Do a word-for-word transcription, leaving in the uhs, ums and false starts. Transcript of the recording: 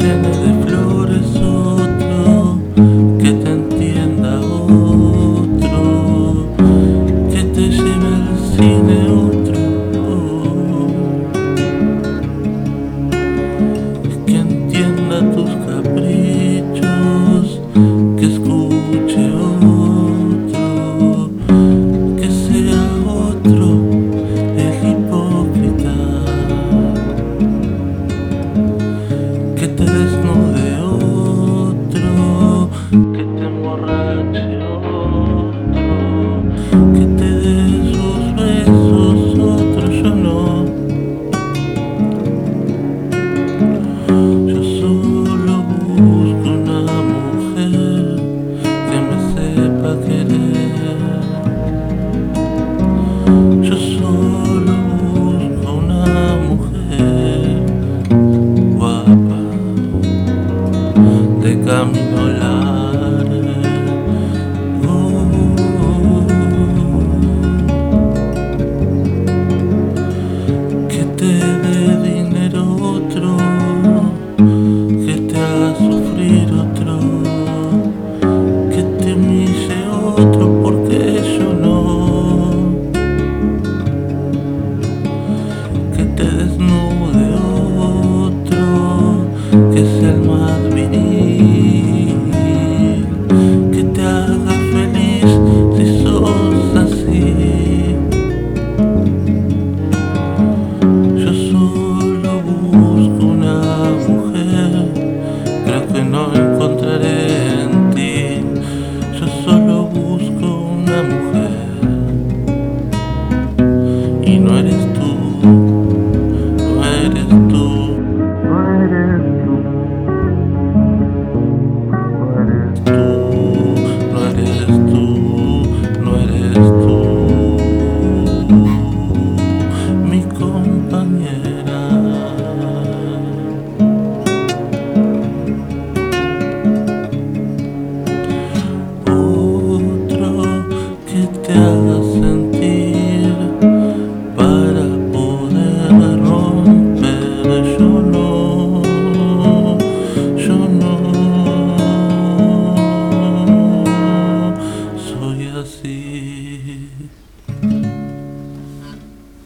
llene de flores otro, que te entienda otro, que te lleve al cine otro, que entienda tus caprichos, que escuche otro, que sea otro el hipócrita, que te desnude otro, que te emborrache otro, que te dé sus besos otro. Yo no, yo solo busco una mujer que me sepa querer. Yo solo busco una mujer guapa, de camino largo, que te dé dinero otro, que te haga sufrir otro, que te humille otro, porque yo no, que te desnude otro, que sea el más viril, que te haga feliz si sos así. Yo solo busco una mujer, creo que no encontraré en ti. Yo solo busco una mujer y no eres tú.